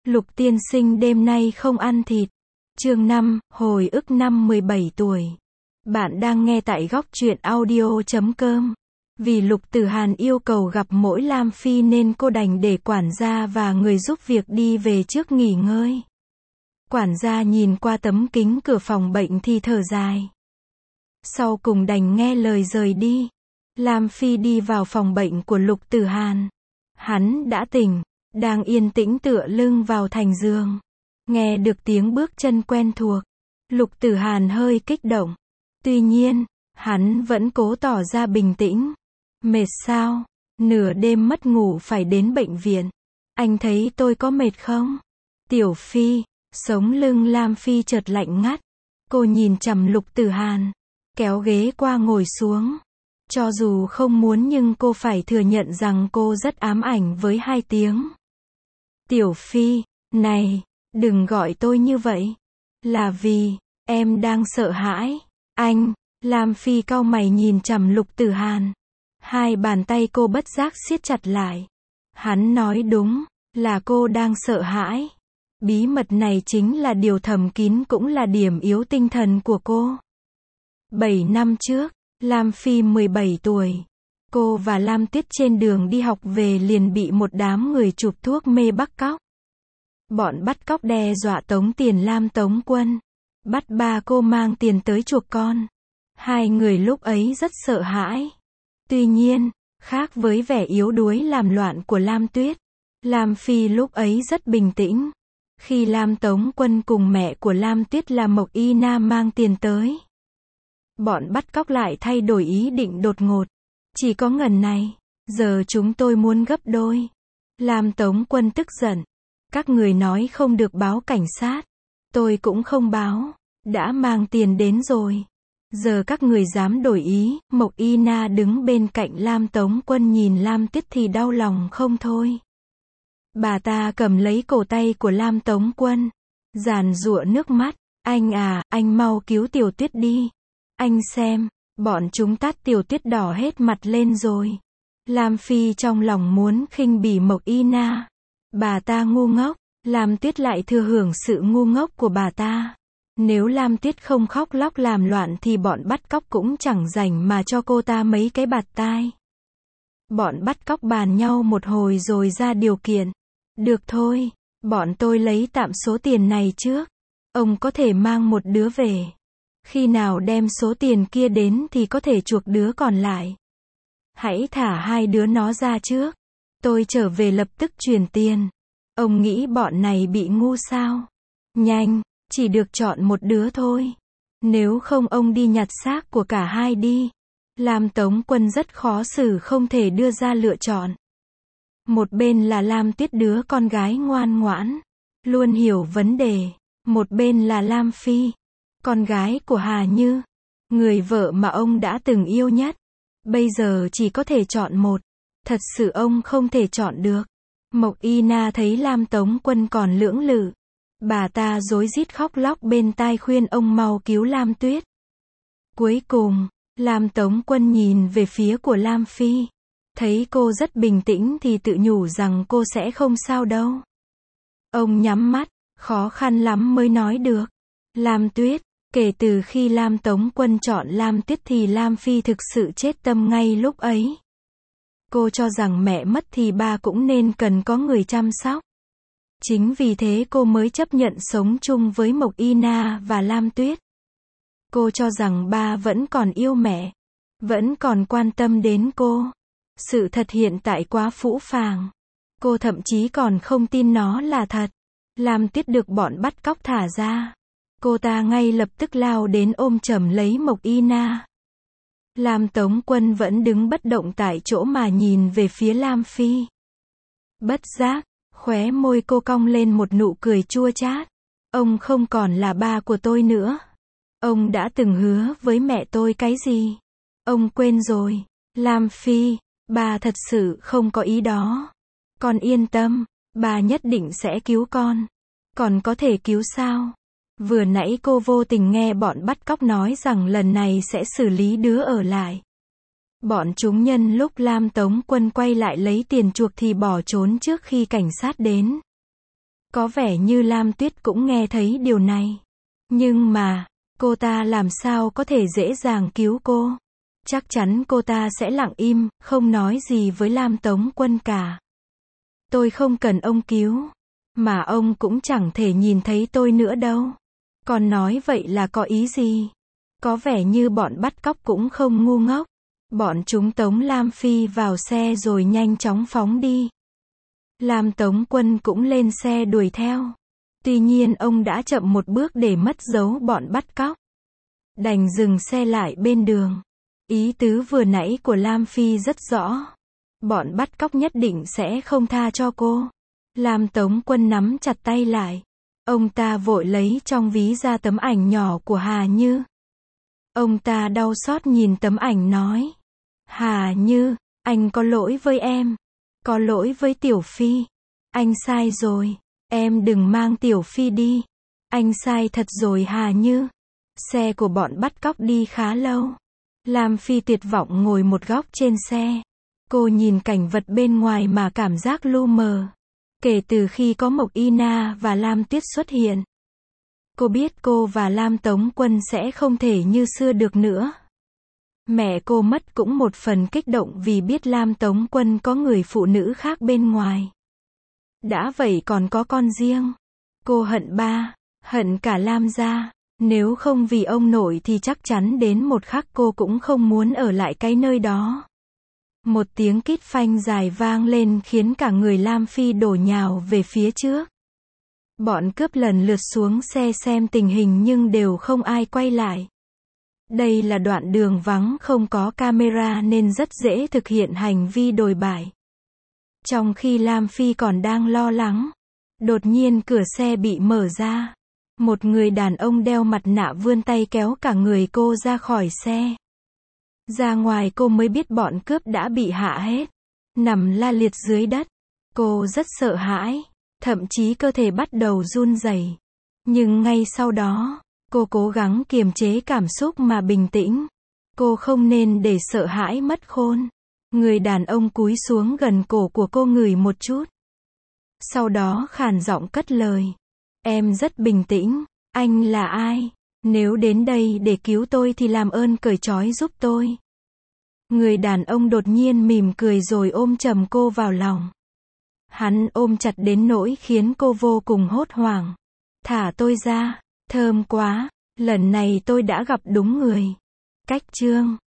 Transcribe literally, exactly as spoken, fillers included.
Lục tiên sinh đêm nay không ăn thịt. Chương năm, hồi ức năm mười bảy tuổi. Bạn đang nghe tại góc truyện audio chấm com. Vì Lục Tử Hàn yêu cầu gặp mỗi Lam Phi nên cô đành để quản gia và người giúp việc đi về trước nghỉ ngơi. Quản gia nhìn qua tấm kính cửa phòng bệnh thì thở dài. Sau cùng đành nghe lời rời đi. Lam Phi đi vào phòng bệnh của Lục Tử Hàn. Hắn đã tỉnh, đang yên tĩnh tựa lưng vào thành giường. Nghe được tiếng bước chân quen thuộc. Lục Tử Hàn hơi kích động. Tuy nhiên, hắn vẫn cố tỏ ra bình tĩnh. Mệt sao? Nửa đêm mất ngủ phải đến bệnh viện. Anh thấy tôi có mệt không? Tiểu Phi, sống lưng Lam Phi chợt lạnh ngắt. Cô nhìn chằm Lục Tử Hàn, kéo ghế qua ngồi xuống. Cho dù không muốn nhưng cô phải thừa nhận rằng cô rất ám ảnh với hai tiếng. Tiểu Phi, này, đừng gọi tôi như vậy. Là vì, em đang sợ hãi. Anh, Lam Phi cau mày nhìn chằm Lục Tử Hàn. Hai bàn tay cô bất giác siết chặt lại. Hắn nói đúng, là cô đang sợ hãi. Bí mật này chính là điều thầm kín cũng là điểm yếu tinh thần của cô. Bảy năm trước, Lam Phi mười bảy tuổi. Cô và Lam Tuyết trên đường đi học về liền bị một đám người chụp thuốc mê bắt cóc. Bọn bắt cóc đe dọa tống tiền Lam Tống Quân. Bắt ba cô mang tiền tới chuộc con. Hai người lúc ấy rất sợ hãi. Tuy nhiên, khác với vẻ yếu đuối làm loạn của Lam Tuyết, Lam Phi lúc ấy rất bình tĩnh. Khi Lam Tống Quân cùng mẹ của Lam Tuyết là Mộc Y Na mang tiền tới, bọn bắt cóc lại thay đổi ý định đột ngột. Chỉ có ngần này, giờ chúng tôi muốn gấp đôi. Lam Tống Quân tức giận. Các người nói không được báo cảnh sát. Tôi cũng không báo. Đã mang tiền đến rồi. Giờ các người dám đổi ý. Mộc Y Na đứng bên cạnh Lam Tống Quân nhìn Lam Tuyết thì đau lòng không thôi. Bà ta cầm lấy cổ tay của Lam Tống Quân, giàn giụa nước mắt. Anh à, anh mau cứu Tiểu Tuyết đi. Anh xem, bọn chúng tát Tiểu Tuyết đỏ hết mặt lên rồi. Lam Phi trong lòng muốn khinh bỉ Mộc Y Na. Bà ta ngu ngốc, Lam Tuyết lại thừa hưởng sự ngu ngốc của bà ta. Nếu Lam Tuyết không khóc lóc làm loạn thì bọn bắt cóc cũng chẳng rảnh mà cho cô ta mấy cái bạt tai. Bọn bắt cóc bàn nhau một hồi rồi ra điều kiện. Được thôi, bọn tôi lấy tạm số tiền này trước. Ông có thể mang một đứa về. Khi nào đem số tiền kia đến thì có thể chuộc đứa còn lại. Hãy thả hai đứa nó ra trước. Tôi trở về lập tức chuyển tiền. Ông nghĩ bọn này bị ngu sao? Nhanh, chỉ được chọn một đứa thôi. Nếu không ông đi nhặt xác của cả hai đi. Lam Tống Quân rất khó xử không thể đưa ra lựa chọn. Một bên là Lam Tuyết đứa con gái ngoan ngoãn, luôn hiểu vấn đề. Một bên là Lam Phi, con gái của Hà Như, người vợ mà ông đã từng yêu nhất. Bây giờ chỉ có thể chọn một. Thật sự ông không thể chọn được. Mộc Y Na thấy Lam Tống Quân còn lưỡng lự. Bà ta rối rít khóc lóc bên tai khuyên ông mau cứu Lam Tuyết. Cuối cùng, Lam Tống Quân nhìn về phía của Lam Phi. Thấy cô rất bình tĩnh thì tự nhủ rằng cô sẽ không sao đâu. Ông nhắm mắt, khó khăn lắm mới nói được. Lam Tuyết, kể từ khi Lam Tống Quân chọn Lam Tuyết thì Lam Phi thực sự chết tâm ngay lúc ấy. Cô cho rằng mẹ mất thì ba cũng nên cần có người chăm sóc. Chính vì thế cô mới chấp nhận sống chung với Mộc Y Na và Lam Tuyết. Cô cho rằng ba vẫn còn yêu mẹ, vẫn còn quan tâm đến cô. Sự thật hiện tại quá phũ phàng. Cô thậm chí còn không tin nó là thật. Lam Tuyết được bọn bắt cóc thả ra. Cô ta ngay lập tức lao đến ôm chầm lấy Mộc Y Na. Lam Tống Quân vẫn đứng bất động tại chỗ mà nhìn về phía Lam Phi. Bất giác, khóe môi cô cong lên một nụ cười chua chát. Ông không còn là ba của tôi nữa. Ông đã từng hứa với mẹ tôi cái gì? Ông quên rồi. Lam Phi, bà thật sự không có ý đó. Con yên tâm, bà nhất định sẽ cứu con. Còn có thể cứu sao? Vừa nãy cô vô tình nghe bọn bắt cóc nói rằng lần này sẽ xử lý đứa ở lại. Bọn chúng nhân lúc Lam Tống Quân quay lại lấy tiền chuộc thì bỏ trốn trước khi cảnh sát đến. Có vẻ như Lam Tuyết cũng nghe thấy điều này. Nhưng mà, cô ta làm sao có thể dễ dàng cứu cô? Chắc chắn cô ta sẽ lặng im, không nói gì với Lam Tống Quân cả. Tôi không cần ông cứu. Mà ông cũng chẳng thể nhìn thấy tôi nữa đâu. Còn nói vậy là có ý gì? Có vẻ như bọn bắt cóc cũng không ngu ngốc. Bọn chúng tống Lam Phi vào xe rồi nhanh chóng phóng đi. Lam Tống Quân cũng lên xe đuổi theo. Tuy nhiên ông đã chậm một bước để mất dấu bọn bắt cóc. Đành dừng xe lại bên đường. Ý tứ vừa nãy của Lam Phi rất rõ. Bọn bắt cóc nhất định sẽ không tha cho cô. Lam Tống Quân nắm chặt tay lại. Ông ta vội lấy trong ví ra tấm ảnh nhỏ của Hà Như. Ông ta đau xót nhìn tấm ảnh nói. Hà Như, anh có lỗi với em. Có lỗi với Tiểu Phi. Anh sai rồi. Em đừng mang Tiểu Phi đi. Anh sai thật rồi Hà Như. Xe của bọn bắt cóc đi khá lâu. Lam Phi tuyệt vọng ngồi một góc trên xe. Cô nhìn cảnh vật bên ngoài mà cảm giác lu mờ. Kể từ khi có Mộc Y Na và Lam Tuyết xuất hiện, cô biết cô và Lam Tống Quân sẽ không thể như xưa được nữa. Mẹ cô mất cũng một phần kích động vì biết Lam Tống Quân có người phụ nữ khác bên ngoài. Đã vậy còn có con riêng. Cô hận ba, hận cả Lam gia. Nếu không vì ông nội thì chắc chắn đến một khắc cô cũng không muốn ở lại cái nơi đó. Một tiếng kít phanh dài vang lên khiến cả người Lam Phi đổ nhào về phía trước. Bọn cướp lần lượt xuống xe xem tình hình nhưng đều không ai quay lại. Đây là đoạn đường vắng không có camera nên rất dễ thực hiện hành vi đồi bại. Trong khi Lam Phi còn đang lo lắng, đột nhiên cửa xe bị mở ra. Một người đàn ông đeo mặt nạ vươn tay kéo cả người cô ra khỏi xe. Ra ngoài cô mới biết bọn cướp đã bị hạ hết. Nằm la liệt dưới đất. Cô rất sợ hãi. Thậm chí cơ thể bắt đầu run rẩy. Nhưng ngay sau đó, cô cố gắng kiềm chế cảm xúc mà bình tĩnh. Cô không nên để sợ hãi mất khôn. Người đàn ông cúi xuống gần cổ của cô ngửi một chút. Sau đó khàn giọng cất lời. Em rất bình tĩnh. Anh là ai? Nếu đến đây để cứu tôi thì làm ơn cởi trói giúp tôi. Người đàn ông đột nhiên mỉm cười rồi ôm chầm cô vào lòng. Hắn ôm chặt đến nỗi khiến cô vô cùng hốt hoảng. Thả tôi ra. Thơm quá. Lần này tôi đã gặp đúng người. Cách chương